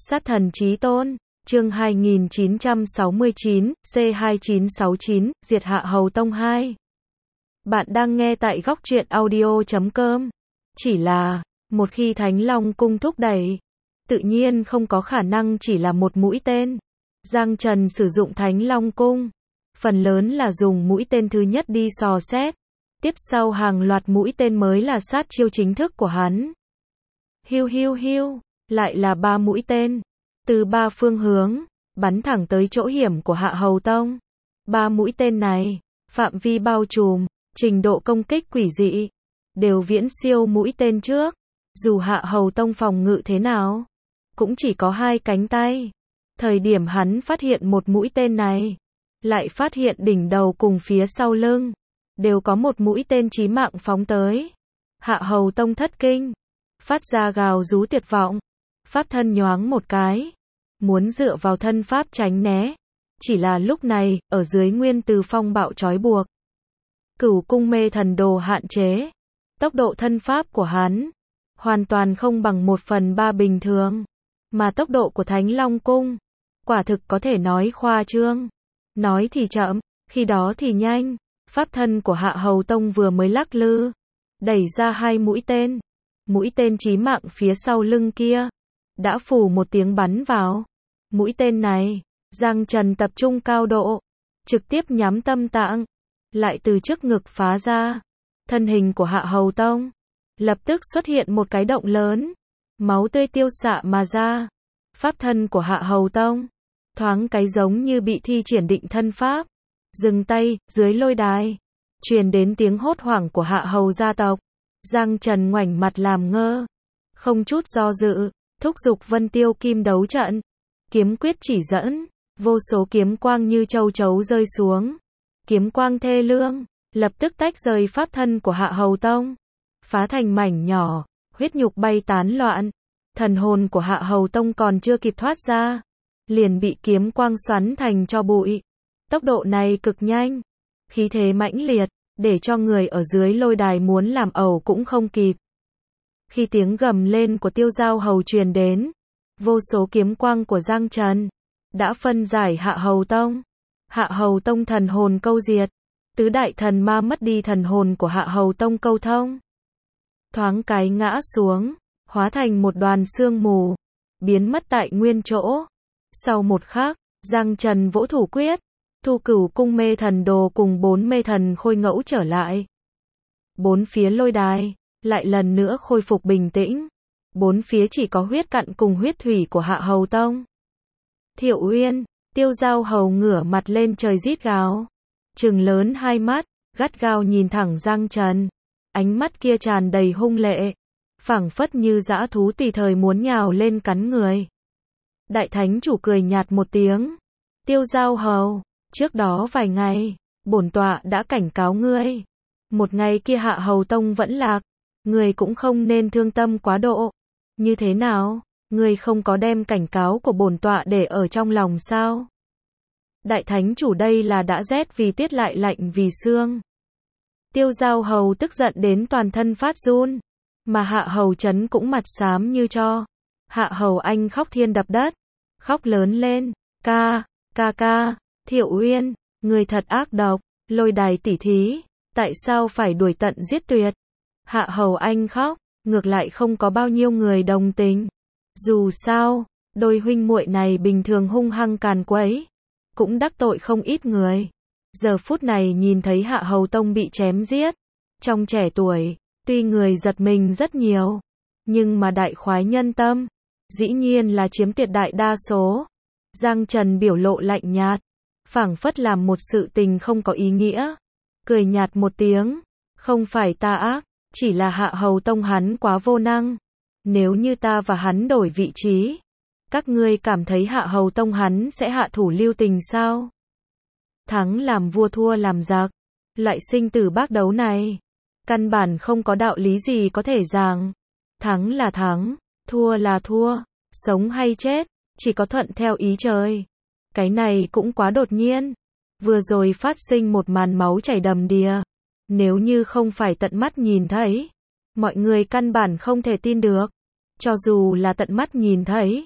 Sát thần chí tôn, chương 2969, C2969, diệt Hạ Hầu Tông 2. Bạn đang nghe tại góc truyện audio.com. Chỉ là, một khi Thánh Long Cung thúc đẩy, tự nhiên không có khả năng chỉ là một mũi tên. Giang Trần sử dụng Thánh Long Cung, phần lớn là dùng mũi tên thứ nhất đi dò xét, tiếp sau hàng loạt mũi tên mới là sát chiêu chính thức của hắn. Hiu hiu hiu, lại là 3 mũi tên, từ 3 phương hướng, bắn thẳng tới chỗ hiểm của Hạ Hầu Tông. 3 mũi tên này, phạm vi bao trùm, trình độ công kích quỷ dị, đều viễn siêu mũi tên trước. Dù Hạ Hầu Tông phòng ngự thế nào, cũng chỉ có 2 cánh tay. Thời điểm hắn phát hiện một mũi tên này, lại phát hiện đỉnh đầu cùng phía sau lưng, đều có một mũi tên chí mạng phóng tới. Hạ Hầu Tông thất kinh, phát ra gào rú tuyệt vọng, pháp thân nhoáng một cái, muốn dựa vào thân pháp tránh né. Chỉ là lúc này, ở dưới nguyên từ phong bạo trói buộc, Cửu cung mê thần đồ hạn chế, tốc độ thân pháp của hắn hoàn toàn không bằng 1/3 bình thường, mà tốc độ của Thánh Long Cung quả thực có thể nói khoa trương. Nói thì chậm, khi đó thì nhanh. Pháp thân của Hạ Hầu Tông vừa mới lắc lư, đẩy ra 2 mũi tên. Mũi tên chí mạng phía sau lưng kia đã phù một tiếng bắn vào. Mũi tên này, Giang Trần tập trung cao độ, trực tiếp nhắm tâm tạng, lại từ trước ngực phá ra. Thân hình của Hạ Hầu Tông lập tức xuất hiện một cái động lớn, máu tươi tiêu xạ mà ra. Pháp thân của Hạ Hầu Tông thoáng cái giống như bị thi triển định thân pháp, dừng tay. Dưới lôi đài truyền đến tiếng hốt hoảng của Hạ Hầu gia tộc. Giang Trần ngoảnh mặt làm ngơ, không chút do dự, thúc giục Vân Tiêu Kim đấu trận, kiếm quyết chỉ dẫn, vô số kiếm quang như châu chấu rơi xuống. Kiếm quang thê lương, lập tức tách rời pháp thân của Hạ Hầu Tông, phá thành mảnh nhỏ, huyết nhục bay tán loạn. Thần hồn của Hạ Hầu Tông còn chưa kịp thoát ra, liền bị kiếm quang xoắn thành tro bụi. Tốc độ này cực nhanh, khí thế mãnh liệt, để cho người ở dưới lôi đài muốn làm ẩu cũng không kịp. Khi tiếng gầm lên của Tiêu Giao Hầu truyền đến, vô số kiếm quang của Giang Trần đã phân giải Hạ Hầu Tông. Hạ Hầu Tông thần hồn câu diệt, tứ đại thần ma mất đi thần hồn của Hạ Hầu Tông câu thông, thoáng cái ngã xuống, hóa thành một đoàn sương mù, biến mất tại nguyên chỗ. Sau một khắc, Giang Trần vỗ thủ quyết, thu Cửu cung mê thần đồ cùng 4 mê thần khôi ngẫu trở lại. 4 phía lôi đài lại lần nữa khôi phục bình tĩnh. 4 phía chỉ có huyết cặn cùng huyết thủy của Hạ Hầu Tông. Thiệu Uyên, Tiêu Giao Hầu ngửa mặt lên trời rít gào, trừng lớn 2 mắt, gắt gao nhìn thẳng Giang Trần. Ánh mắt kia tràn đầy hung lệ, phảng phất như dã thú tùy thời muốn nhào lên cắn người. Đại Thánh Chủ cười nhạt một tiếng. Tiêu Giao Hầu, trước đó vài ngày, bổn tọa đã cảnh cáo ngươi. Một ngày kia Hạ Hầu Tông vẫn lạc, ngươi cũng không nên thương tâm quá độ. Như thế nào, ngươi không có đem cảnh cáo của bổn tọa để ở trong lòng sao? Đại Thánh Chủ đây là đã rét vì tiết lại lạnh vì xương. Tiêu Giao Hầu tức giận đến toàn thân phát run, mà Hạ Hầu Trấn cũng mặt xám như tro. Hạ Hầu Anh khóc thiên đập đất, khóc lớn lên, ca, Thiệu Uyên, người thật ác độc, lôi đài tỉ thí, tại sao phải đuổi tận giết tuyệt? Hạ Hầu Anh khóc, ngược lại không có bao nhiêu người đồng tình. Dù sao, đôi huynh muội này bình thường hung hăng càn quấy, cũng đắc tội không ít người. Giờ phút này nhìn thấy Hạ Hầu Tông bị chém giết, trong trẻ tuổi, tuy người giật mình rất nhiều, nhưng mà đại khoái nhân tâm, dĩ nhiên là chiếm tuyệt đại đa số. Giang Trần biểu lộ lạnh nhạt, phảng phất làm một sự tình không có ý nghĩa, cười nhạt một tiếng, không phải ta ác, chỉ là Hạ Hầu Tông hắn quá vô năng. Nếu như ta và hắn đổi vị trí, các ngươi cảm thấy Hạ Hầu Tông hắn sẽ hạ thủ lưu tình sao? Thắng làm vua thua làm giặc, loại sinh tử bác đấu này, căn bản không có đạo lý gì có thể giảng. Thắng là thắng, thua là thua, sống hay chết, chỉ có thuận theo ý trời. Cái này cũng quá đột nhiên. Vừa rồi phát sinh một màn máu chảy đầm đìa. Nếu như không phải tận mắt nhìn thấy, mọi người căn bản không thể tin được. Cho dù là tận mắt nhìn thấy,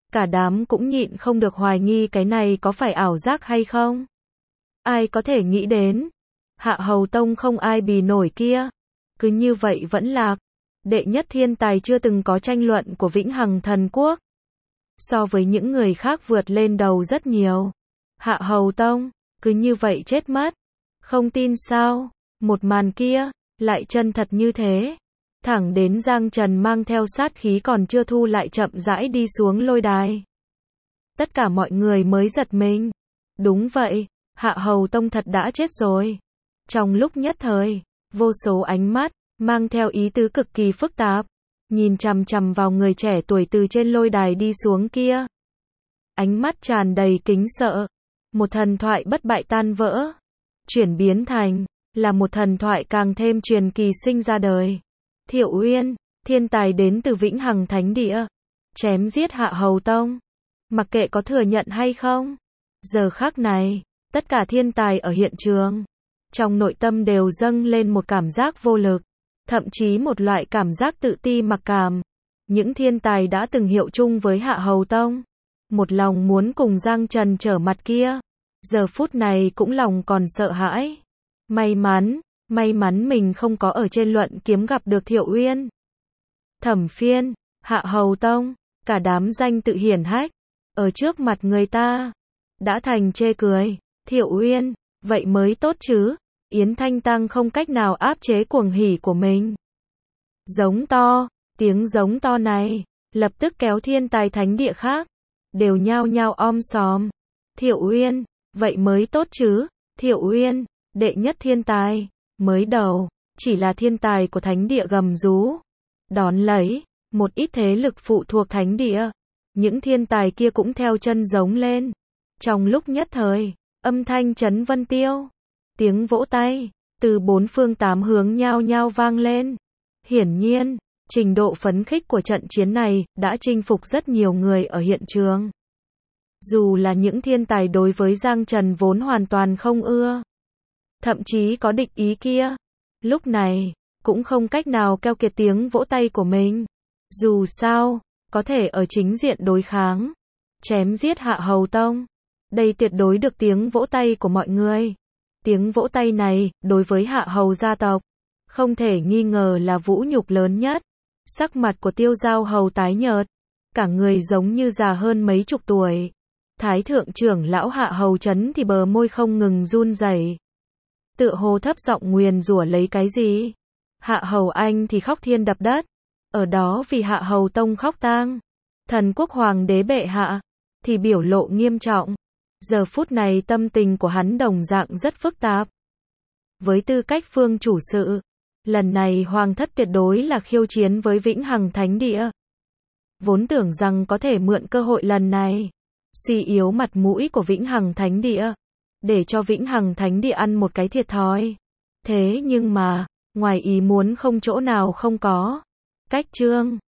Cả đám cũng nhịn không được hoài nghi cái này có phải ảo giác hay không. Ai có thể nghĩ đến, Hạ Hầu Tông không ai bì nổi kia, cứ như vậy vẫn lạc, đệ nhất thiên tài chưa từng có tranh luận của Vĩnh Hằng Thần Quốc. So với những người khác vượt lên đầu rất nhiều. Hạ Hầu Tông, cứ như vậy chết mất. Không tin sao, một màn kia, lại chân thật như thế. Thẳng đến Giang Trần mang theo sát khí còn chưa thu lại chậm rãi đi xuống lôi đài. Tất cả mọi người mới giật mình. Đúng vậy, Hạ Hầu Tông thật đã chết rồi. Trong lúc nhất thời, vô số ánh mắt, mang theo ý tứ cực kỳ phức tạp, nhìn chằm chằm vào người trẻ tuổi từ trên lôi đài đi xuống kia. Ánh mắt tràn đầy kính sợ. Một thần thoại bất bại tan vỡ, chuyển biến thành là một thần thoại càng thêm truyền kỳ sinh ra đời. Thiệu Uyên, thiên tài đến từ Vĩnh Hằng Thánh Địa, chém giết Hạ Hầu Tông. Mặc kệ có thừa nhận hay không, giờ khắc này, tất cả thiên tài ở hiện trường, trong nội tâm đều dâng lên một cảm giác vô lực, thậm chí một loại cảm giác tự ti mặc cảm. Những thiên tài đã từng hiệu chung với Hạ Hầu Tông, một lòng muốn cùng Giang Trần trở mặt kia, giờ phút này cũng lòng còn sợ hãi. May mắn mình không có ở trên luận kiếm gặp được Thiệu Uyên. Thẩm Phiên, Hạ Hầu Tông, cả đám danh tự hiển hách, ở trước mặt người ta, đã thành chê cười. Thiệu Uyên, vậy mới tốt chứ. Yến Thanh Tăng không cách nào áp chế cuồng hỉ của mình. Giống to, tiếng giống to này, lập tức kéo thiên tài thánh địa khác, đều nhao nhao om sòm. Thiệu Uyên, vậy mới tốt chứ. Thiệu Uyên, đệ nhất thiên tài, mới đầu, chỉ là thiên tài của thánh địa gầm rú. Đón lấy, một ít thế lực phụ thuộc thánh địa, những thiên tài kia cũng theo chân giống lên. Trong lúc nhất thời, âm thanh chấn vân tiêu, tiếng vỗ tay, từ bốn phương tám hướng nhao nhao vang lên. Hiển nhiên, trình độ phấn khích của trận chiến này, đã chinh phục rất nhiều người ở hiện trường. Dù là những thiên tài đối với Giang Trần vốn hoàn toàn không ưa, thậm chí có địch ý kia, lúc này, cũng không cách nào keo kiệt tiếng vỗ tay của mình. Dù sao, có thể ở chính diện đối kháng, chém giết Hạ Hầu Tông, đây tuyệt đối được tiếng vỗ tay của mọi người. Tiếng vỗ tay này, đối với Hạ Hầu gia tộc, không thể nghi ngờ là vũ nhục lớn nhất. Sắc mặt của Tiêu Giao Hầu tái nhợt, cả người giống như già hơn mấy chục tuổi. Thái thượng trưởng lão Hạ Hầu Trấn thì bờ môi không ngừng run rẩy, tựa hồ thấp giọng nguyền rủa lấy cái gì. Hạ Hầu Anh thì khóc thiên đập đất, ở đó vì Hạ Hầu Tông khóc tang. Thần quốc hoàng đế bệ hạ thì biểu lộ nghiêm trọng. Giờ phút này tâm tình của hắn đồng dạng rất phức tạp. Với tư cách phương chủ sự, lần này hoàng thất tuyệt đối là khiêu chiến với Vĩnh Hằng Thánh Địa. Vốn tưởng rằng có thể mượn cơ hội lần này, suy yếu mặt mũi của Vĩnh Hằng Thánh Địa, để cho Vĩnh Hằng Thánh Địa ăn một cái thiệt thòi. Thế nhưng mà, ngoài ý muốn không chỗ nào không có. Cách chương